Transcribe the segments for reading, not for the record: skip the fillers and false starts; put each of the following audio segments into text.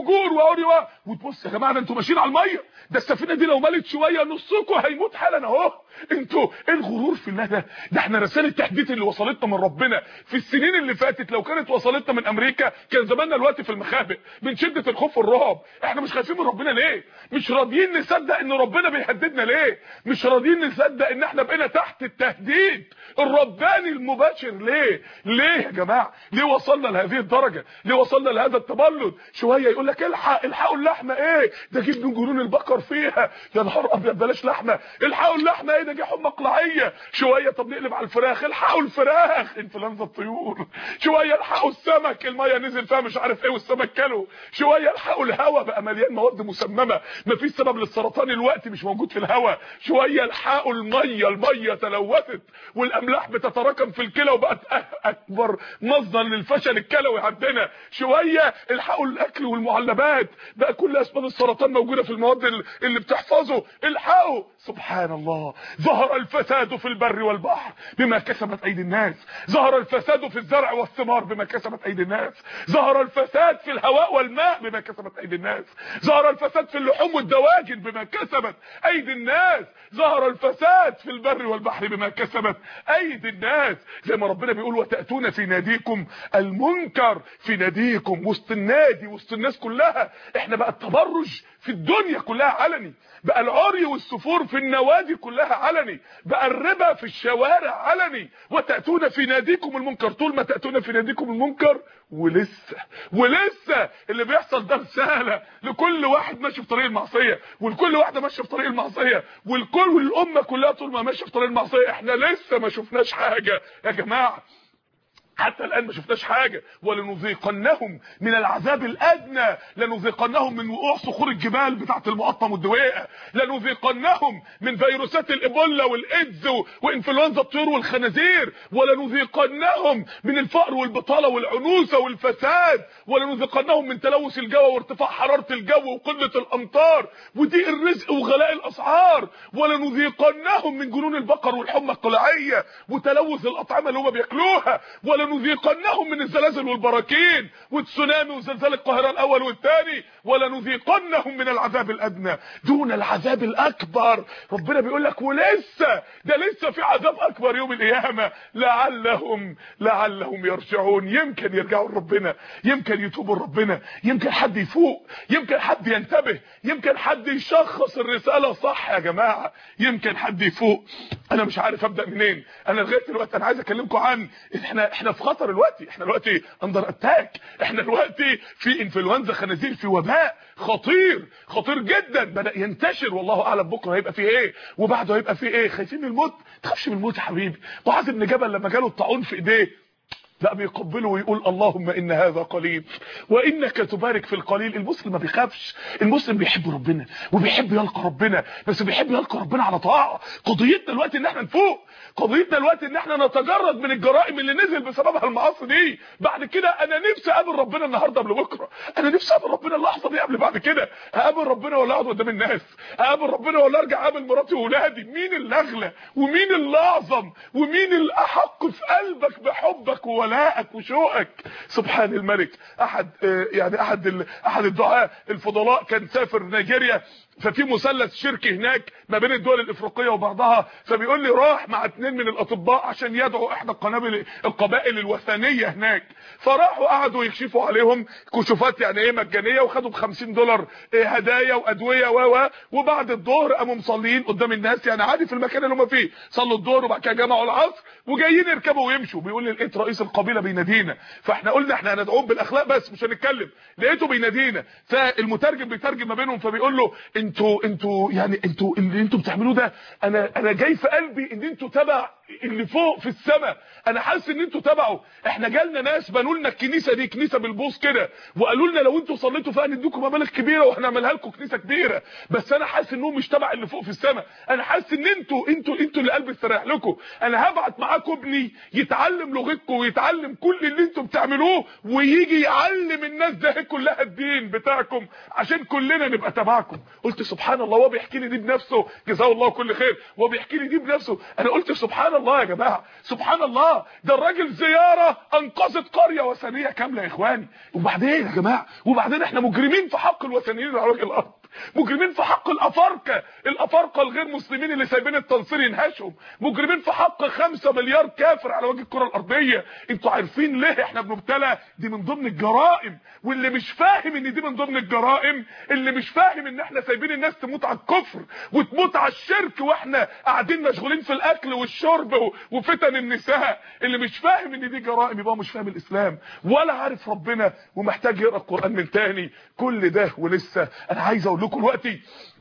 فجور وعري وتبص يا جماعه ده انتوا ماشيين على الميه، ده السفينه دي لو ملت شويه نصكم هيموت حالا اهو. انتوا ايه الغرور في الله ده؟ ده احنا رساله التهديد اللي وصلتنا من ربنا في السنين اللي فاتت لو كانت وصلتنا من امريكا كان زماننا دلوقتي في المخابئ من شده الخوف والرعب. احنا مش خايفين من ربنا ليه؟ مش راضيين نصدق ان ربنا بيهددنا ليه؟ مش راضيين نصدق ان احنا بقينا تحت التهديد الرباني المباشر ليه؟ ليه يا جماعه؟ ليه وصلنا لهذه الدرجه؟ ليه وصلنا لهذا التبلد؟ شويه يقول لك الحقوا اللحمه، ايه ده جيب من جنون البقر فيها، يا نهار ابيض بلاش لحمه، الحقوا اللحمه ايه ده جه حمى قلعيه. شويه طب نقلب على الفراخ، الحقوا الفراخ انفلونزا الطيور. شويه الحقوا السمك الميه نزل فيها مش عارف ايه والسمك كله. شويه الحقوا الهواء بقى مليان مواد مسممه مفيش سبب للسرطان الوقت مش موجود في الهواء. شويه الحقوا الميه تلوثت والاملاح بتتراكم في الكلى وبقت اكبر مصدر للفشل الكلوي عندنا. شويه الحقوا الاكل والمعلبات بقى كل اسباب السرطان موجوده في المواد اللي بتحفظه. الحقوا سبحان الله. ظهر الفساد في البر والبحر بما كسبت ايدي الناس، ظهر الفساد في الزرع والثمار بما كسبت ايدي الناس، ظهر الفساد في الهواء والماء بما كسبت ايدي الناس، ظهر الفساد في اللحوم والدواجن بما كسبت ايدي الناس، ظهر الفساد في البر والبحر بما كسبت ايدي الناس. زي ما ربنا بيقول وتأتون في ناديكم المنكر، في ناديكم وسط النادي وسط الناس كلها. احنا بقى التبرج في الدنيا كلها علني، بقى العري والسفور في النوادي كلها علني، بقى الربا في الشوارع علني. وتأتون في ناديكم المنكر، طول ما تأتون في ناديكم المنكر ولسه اللي بيحصل ده رساله لكل واحد ماشي في طريق المعصيه ولكل واحده ماشيه في طريق المعصيه والامه كلها طول ما ماشيه في طريق المعصيه. احنا لسه ما شفناش حاجه يا جماعه، حتى الآن ما شفناش حاجة. ولنذيقنهم من العذاب الأدنى، لنذيقنهم من وقوع صخور الجبال بتاعت المقطم والدويقة، لنذيقنهم من فيروسات الإيبولا والإيدز وإنفلونزا الطيور والخنازير، ولنذيقنهم من الفقر والبطالة والعنوسة والفساد، ولنذيقنهم من تلوث الجو وارتفاع حرارة الجو وقلة الأمطار وضيق الرزق وغلاء الأسعار، ولنذيقنهم من جنون البقر والحمى القلعية وتلوث الأطعمة اللي هم بياكلوها، ولنذيقنهم من الزلازل والبراكين والتسونامي وزلزال القاهرة الأول والثاني، ولنذيقنهم من العذاب الأدنى دون العذاب الأكبر. ربنا بيقول لك ولسه ده لسه في عذاب أكبر يوم القيامة، لعلهم يرجعون. يمكن يرجعوا لربنا، يمكن يتوبوا لربنا، يمكن حد يفوق، يمكن حد ينتبه، يمكن حد يشخص الرسالة صح يا جماعة، يمكن حد يفوق. أنا مش عارف أبدأ منين. أنا لغاية دلوقتي أنا عايز أكلمكم عن احنا في خطر دلوقتي، احنا دلوقتي اندر اتاك، احنا دلوقتي في انفلونزا خنازير، في وباء خطير جدا بدأ ينتشر، والله اعلم بكره هيبقى فيه ايه وبعده هيبقى فيه ايه. خايفين من الموت؟ ما تخافش من الموت يا حبيبي. معاذ بن جبل لما جاله الطاعون في ايديه لا بيقبله ويقول اللهم ان هذا قليل وانك تبارك في القليل. المسلم ما بيخافش، المسلم بيحب ربنا وبيحب يلقى ربنا، بس بيحب يلقى ربنا على طاعه. قضيتنا دلوقتي ان احنا نفوق، قضيتنا دلوقتي ان احنا نتجرد من الجرائم اللي نزل بسببها المعاصي دي. بعد كده انا نفسي اقابل ربنا النهارده قبل بكره، انا نفسي اقابل ربنا اللحظه دي قبل بعد كده. هقابل ربنا ولا اقعد قدام الناس؟ هقابل ربنا ولا ارجع اقابل مراتي واولادي؟ مين اللي اغلى ومين اللي اعظم ومين الاحق في قلبك بحبك وولائك وشوقك؟ سبحان الملك. احد الدعاة الفضلاء كان سافر نيجيريا، ففي مثلث شركي هناك ما بين الدول الافريقيه وبعضها، فبيقول لي راح مع 2 من الاطباء عشان يدعوا احدى القبائل الوثنيه هناك، فراحوا قعدوا يكشفوا عليهم كشوفات يعني ايه مجانيه، وخدوا $50 هدايا وادويه وبعد الظهر قاموا مصلين قدام الناس يعني عادي في المكان اللي هم فيه، صلوا الظهر وبعد كده جمعوا العصر وجايين يركبوا ويمشوا. بيقول لي لقيت رئيس القبيله بينادينا، فاحنا قلنا احنا هندعوهم بالاخلاق بس مش هنتكلم، لقيته بينادينا، فالمترجم بيترجم ما بينهم فبيقول له انتوا اللي انتوا بتعملوه ده انا جاي في قلبي ان انتوا تبع اللي فوق في السماء، انا حاسس ان انتوا تبعه. احنا جالنا ناس بنوا لنا الكنيسه دي كنيسه بالبوص كده، وقالوا لنا لو انتوا صليتوا فيها نديكم مبالغ كبيره وهنعملها لكم كنيسه كبيره، بس انا حاسس انهم مش تبع اللي فوق في السماء، انا حاسس ان انتوا اللي قلبي استريح لكم. انا هبعت معاكم ابني يتعلم لغتكم ويتعلم كل اللي انتوا بتعملوه ويجي يعلم الناس ده كلها الدين بتاعكم عشان كلنا نبقى تبعكم. قلت سبحان الله، وهو بيحكي لي دي بنفسه، جزاه الله كل خير، وهو بيحكي لي دي بنفسه، انا قلت سبحان الله يا جماعه، سبحان الله، ده الراجل زياره انقذت قريه وثنيه كامله يا اخواني. وبعدين يا جماعه، وبعدين احنا مجرمين في حق الوثنيين على وجه الارض، مجرمين في حق الافارقه الغير مسلمين اللي سايبين التنصير ينهشهم، مجرمين في حق 5 مليار كافر على وجه الكره الارضيه. انتوا عارفين ليه احنا بنبتلى؟ دي من ضمن الجرائم. واللي مش فاهم ان دي من ضمن الجرائم، اللي مش فاهم ان احنا سايبين الناس تموت على الكفر وتموت على الشرك واحنا قاعدين مشغولين في الاكل والشرب وفتن النساء، اللي مش فاهم ان دي جرائم يبقى مش فاهم الاسلام ولا عارف ربنا ومحتاج يقرا القران من تاني. كل ده ولسه انا عايز اقول لكم دلوقتي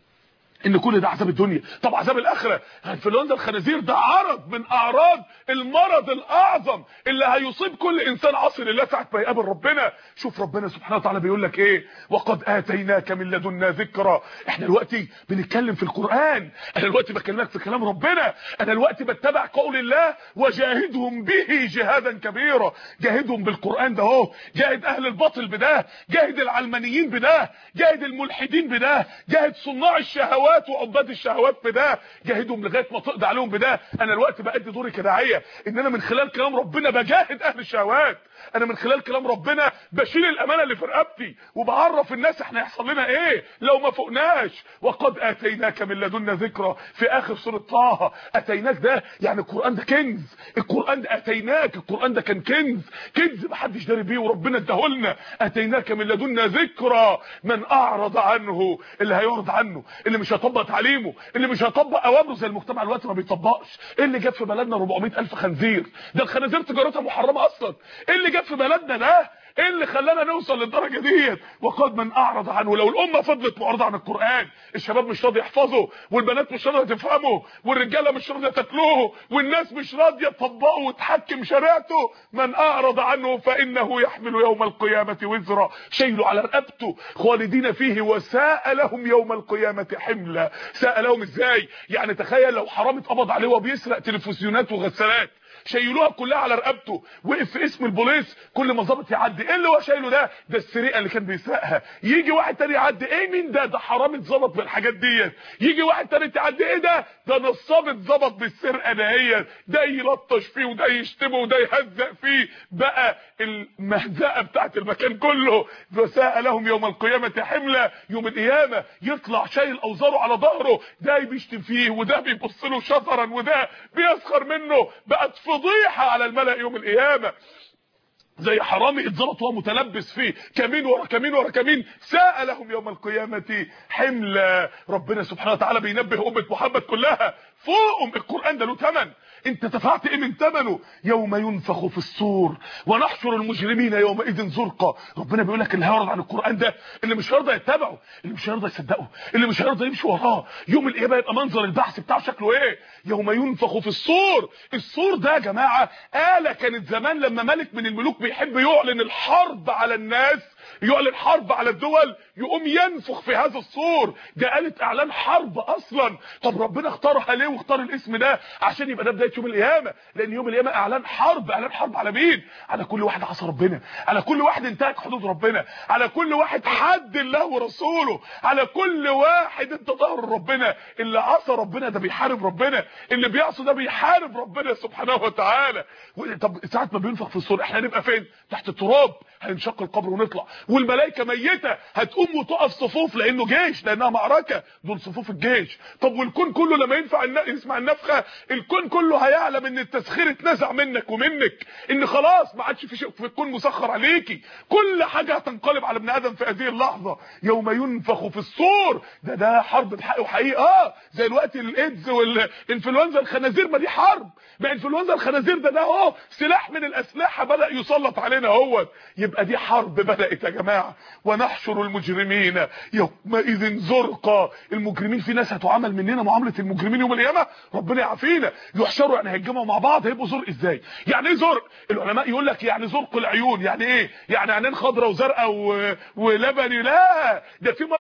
ان كل ده عذاب الدنيا. طب عذاب الاخره، انفلونزا الخنازير ده عرض من اعراض المرض الاعظم اللي هيصيب كل انسان عاصي لله ساعه ما يقابل ربنا. شوف ربنا سبحانه وتعالى بيقول لك ايه؟ وقد اتيناك من لدنا ذكرى. احنا دلوقتي بنتكلم في القران، انا دلوقتي بكلمك في كلام ربنا، انا دلوقتي بتبع قول الله وجاهدهم به جهادا كبيرا. جاهدهم بالقران ده اهو، جاهد اهل الباطل بده، جاهد العلمانيين بده، جاهد الملحدين بده، جاهد صناع الشهوات وعباد الشهوات بده، جاهدهم لغايه ما تقضي عليهم بده. انا دلوقتي بادي دوري كداعيه ان انا من خلال كلام ربنا بجاهد اهل الشهوات، انا من خلال كلام ربنا بشيل الامانه اللي في رقبتي وبعرف الناس احنا هيحصل لنا ايه لو ما فوقناش. وقد اتيناك من لدنا ذكرى في اخر سوره طه. اتيناك ده يعني القران ده كنز، القران ده اتيناك، القران ده كان كنز محدش داري بيه وربنا اداهولنا. اتيناك من لدنا ذكرى، من اعرض عنه، اللي هيعرض عنه، اللي مش هيطبق تعليمه، اللي مش هيطبق اوامره زي المجتمع دلوقتي ما بيطبقش. ايه اللي جاب في بلدنا 400,000 خنزير؟ ده الخنازير تجارتها محرمه اصلا. ايه اللي جاب في بلدنا ده؟ ايه اللي خلانا نوصل للدرجه ديت؟ وقد من اعرض عنه. لو الامه فضلت معرضه عن القران، الشباب مش راضي يحفظه، والبنات مش راضيه تفهمه، والرجاله مش راضيه تاكلوه، والناس مش راضيه تطبقه وتحكم شريعته، من اعرض عنه فانه يحمل يوم القيامه وزرا، شيله على رقبته خالدين فيه وساء لهم يوم القيامه حملا. ساء لهم ازاي؟ يعني تخيل لو حرامي اتقبض عليه وبيسرق تلفزيونات وغسالات، شايلوها كلها على رقبته، وقف في اسم البوليس كل ما ظابط يعدي، ايه اللي هو شايله ده؟ ده السرقه اللي كان بيسرقها. يجي واحد تاني يعدي، ايه مين ده؟ ده حرامي اتظبط بالحاجات ديت. يجي واحد تاني تعدي، ايه ده؟ ده نصاب اتظبط بالسرقه دهيت. ده يلطش فيه وده يشتمه وده يهزق فيه، بقى المهزقه بتاعت المكان كله. وساء لهم يوم القيامه حملا، يوم القيامه يطلع شايل اوزاره على ظهره، ده بيشتم فيه وده بيبص له شطرا وده بيسخر منه، بقت فضيحه على الملأ يوم القيامه. زي حرامي اتظبط وهو متلبس فيه كمين ورا كمين ورا كمين، ساء لهم يوم القيامه حملا. ربنا سبحانه وتعالى بينبه امه محمد كلها فوقهم، القران ده له ثمن، انت دفعت ايه من ثمنه؟ يوم ينفخ في الصور ونحشر المجرمين يومئذ زرقا. ربنا بيقول لك اللي هيعرض عن القران ده، اللي مش هيرضى يتبعه، اللي مش هيرضى يصدقه، اللي مش هيرضى يمشي وراه، يوم القيامه يبقى منظر البحث بتاعه شكله ايه؟ يوم ينفخ في الصور. الصور ده يا جماعه آلة كانت زمان لما ملك من الملوك بيحب يعلن الحرب على الناس، يعلن حرب على الدول، يقوم ينفخ في هذا الصور. ده آلة اعلان حرب اصلا. طب ربنا اختارها ليه واختار الاسم ده؟ عشان يبقى ده بدايه يوم القيامه، لان يوم القيامه اعلان حرب. اعلان حرب على مين؟ على كل واحد عصى ربنا، على كل واحد انتهك حدود ربنا، على كل واحد حد الله ورسوله، على كل واحد انت ظهر ربنا. اللي عصى ربنا ده بيحارب ربنا، اللي بيعصي ده بيحارب ربنا سبحانه وتعالى. طب ساعه ما بينفخ في الصور احنا هنبقى فين؟ تحت التراب، هنشق القبر ونطلع، والملائكه ميته هتقوم وتقف صفوف لانه جيش، لانها معركه، دول صفوف الجيش. طب والكون كله لما يسمع النفخه، الكون كله هيعلم ان التسخير اتنزع منك ومنك، ان خلاص ما عادش في شيء في الكون مسخر عليكي، كل حاجه هتنقلب على ابن ادم في هذه اللحظه. يوم ينفخ في الصور، ده حرب بحق وحقيقه. زي الوقت الايدز والانفلونزا الخنازير، ما دي حرب، ما انفلونزا الخنازير ده اهو سلاح من الاسلحه بدا يسلط علينا اهو. يبقى دي حرب بدات يا جماعه. ونحشر المجرمين يومئذ زرقا. المجرمين في ناس هتعامل مننا معامله المجرمين يوم القيامه، ربنا يعافينا. يحشروا يعني هيتجمعوا مع بعض، هيبقوا زرق ازاي؟ يعني ايه زرق؟ العلماء يقول لك يعني زرق العيون. يعني ايه؟ يعني عينين خضراء وزرقاء ولبني؟ لا، ده في